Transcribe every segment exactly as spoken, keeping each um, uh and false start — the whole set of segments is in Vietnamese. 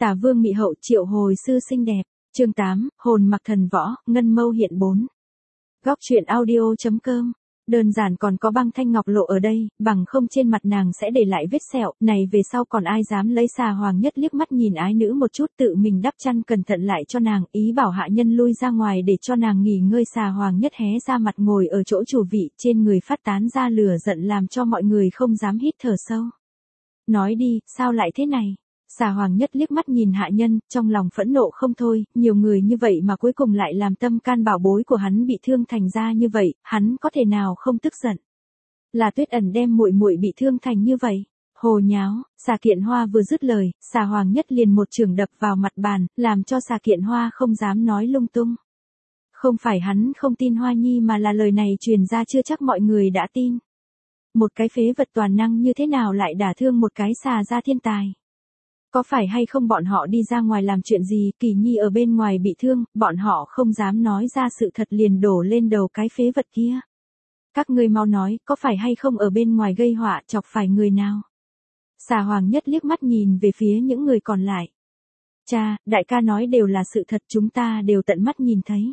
Tả Vương Mị Hậu triệu hồi sư xinh đẹp. Chương tám, hồn mặc thần võ, ngân mâu hiện bốn. Góc truyện audio chấm com. Đơn giản còn có băng thanh ngọc lộ ở đây, bằng không trên mặt nàng sẽ để lại vết sẹo, này về sau còn ai dám lấy. Xà Hoàng Nhất liếc mắt nhìn ái nữ một chút, tự mình đắp chăn cẩn thận lại cho nàng, ý bảo hạ nhân lui ra ngoài để cho nàng nghỉ ngơi. Xà Hoàng Nhất hé ra mặt ngồi ở chỗ chủ vị, trên người phát tán ra lửa giận làm cho mọi người không dám hít thở sâu. Nói đi, sao lại thế này? Xà Hoàng Nhất liếc mắt nhìn hạ nhân, trong lòng phẫn nộ không thôi, nhiều người như vậy mà cuối cùng lại làm tâm can bảo bối của hắn bị thương thành ra như vậy, hắn có thể nào không tức giận? Là Tuyết Ẩn đem muội muội bị thương thành như vậy. Hồ nháo, Xà Kiện Hoa vừa dứt lời, Xà Hoàng Nhất liền một chưởng đập vào mặt bàn, làm cho Xà Kiện Hoa không dám nói lung tung. Không phải hắn không tin Hoa Nhi mà là lời này truyền ra chưa chắc mọi người đã tin. Một cái phế vật toàn năng như thế nào lại đả thương một cái xà gia thiên tài? Có phải hay không bọn họ đi ra ngoài làm chuyện gì, Kỳ Nhi ở bên ngoài bị thương, bọn họ không dám nói ra sự thật liền đổ lên đầu cái phế vật kia. Các ngươi mau nói, có phải hay không ở bên ngoài gây họa chọc phải người nào? Xà Hoàng Nhất liếc mắt nhìn về phía những người còn lại. Cha, đại ca nói đều là sự thật, chúng ta đều tận mắt nhìn thấy.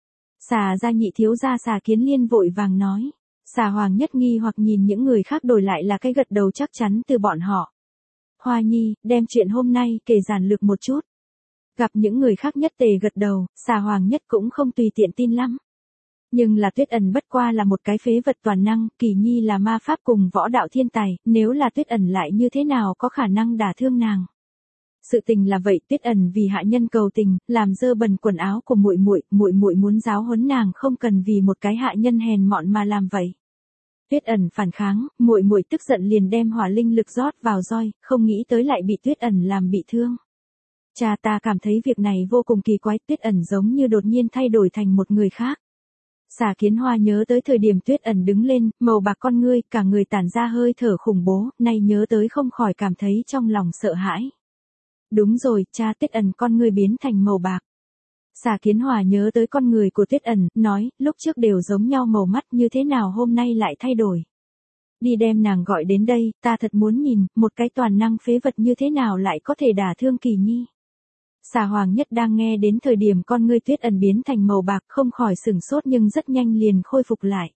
Xà gia nhị thiếu gia Xà Kiến Liên vội vàng nói. Xà Hoàng Nhất nghi hoặc nhìn những người khác, đổi lại là cái gật đầu chắc chắn từ bọn họ. Hoa Nhi, đem chuyện hôm nay kể giản lược một chút. Gặp những người khác nhất tề gật đầu, Xà Hoàng Nhất cũng không tùy tiện tin lắm. Nhưng là Tuyết Ẩn bất qua là một cái phế vật toàn năng, Kỳ Nhi là ma pháp cùng võ đạo thiên tài, nếu là Tuyết Ẩn lại như thế nào có khả năng đả thương nàng. Sự tình là vậy, Tuyết Ẩn vì hạ nhân cầu tình, làm dơ bẩn quần áo của muội muội, muội muội muốn giáo huấn nàng không cần vì một cái hạ nhân hèn mọn mà làm vậy. Tuyết Ẩn phản kháng, muội muội tức giận liền đem hỏa linh lực rót vào roi, không nghĩ tới lại bị Tuyết Ẩn làm bị thương. Cha, ta cảm thấy việc này vô cùng kỳ quái, Tuyết Ẩn giống như đột nhiên thay đổi thành một người khác. Xà Kiến Hoa nhớ tới thời điểm Tuyết Ẩn đứng lên, màu bạc con ngươi, cả người tản ra hơi thở khủng bố, nay nhớ tới không khỏi cảm thấy trong lòng sợ hãi. Đúng rồi, cha, Tuyết Ẩn con ngươi biến thành màu bạc. Xà Kiến Hòa nhớ tới con người của Tuyết Ẩn, nói, lúc trước đều giống nhau màu mắt, như thế nào hôm nay lại thay đổi. Đi đem nàng gọi đến đây, ta thật muốn nhìn, một cái toàn năng phế vật như thế nào lại có thể đả thương Kỳ Nhi. Xà Hoàng Nhất đang nghe đến thời điểm con ngươi Tuyết Ẩn biến thành màu bạc không khỏi sửng sốt nhưng rất nhanh liền khôi phục lại.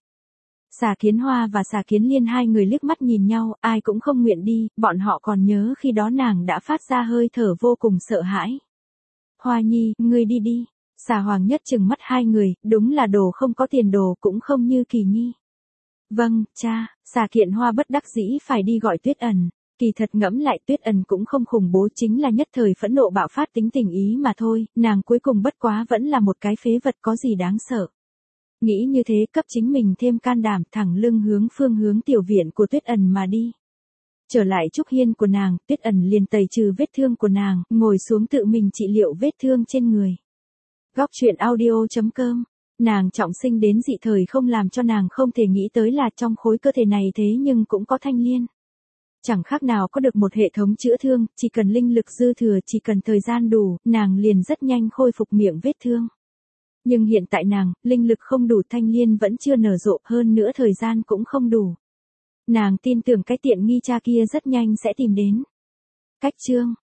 Xà Kiến Hoa và Xà Kiến Liên hai người liếc mắt nhìn nhau, ai cũng không nguyện đi, bọn họ còn nhớ khi đó nàng đã phát ra hơi thở vô cùng sợ hãi. Hoa Nhi, ngươi đi đi. Xà Hoàng Nhất trừng mắt hai người, đúng là đồ không có tiền đồ cũng không như Kỳ Nhi. Vâng, cha, Xà Kiện Hoa bất đắc dĩ phải đi gọi Tuyết Ẩn. Kỳ thật ngẫm lại Tuyết Ẩn cũng không khủng bố, chính là nhất thời phẫn nộ bạo phát tính tình ý mà thôi, nàng cuối cùng bất quá vẫn là một cái phế vật có gì đáng sợ. Nghĩ như thế cấp chính mình thêm can đảm, thẳng lưng hướng phương hướng tiểu viện của Tuyết Ẩn mà đi. Trở lại trúc hiên của nàng, Tuyết Ẩn liền tẩy trừ vết thương của nàng, ngồi xuống tự mình trị liệu vết thương trên người. Góc truyện audio chấm com. Nàng trọng sinh đến dị thời không làm cho nàng không thể nghĩ tới là trong khối cơ thể này thế nhưng cũng có thanh liên. Chẳng khác nào có được một hệ thống chữa thương, chỉ cần linh lực dư thừa, chỉ cần thời gian đủ, nàng liền rất nhanh khôi phục miệng vết thương. Nhưng hiện tại nàng, linh lực không đủ, thanh liên vẫn chưa nở rộ, hơn nữa thời gian cũng không đủ. Nàng tin tưởng cái tiện nghi cha kia rất nhanh sẽ tìm đến. Cách chương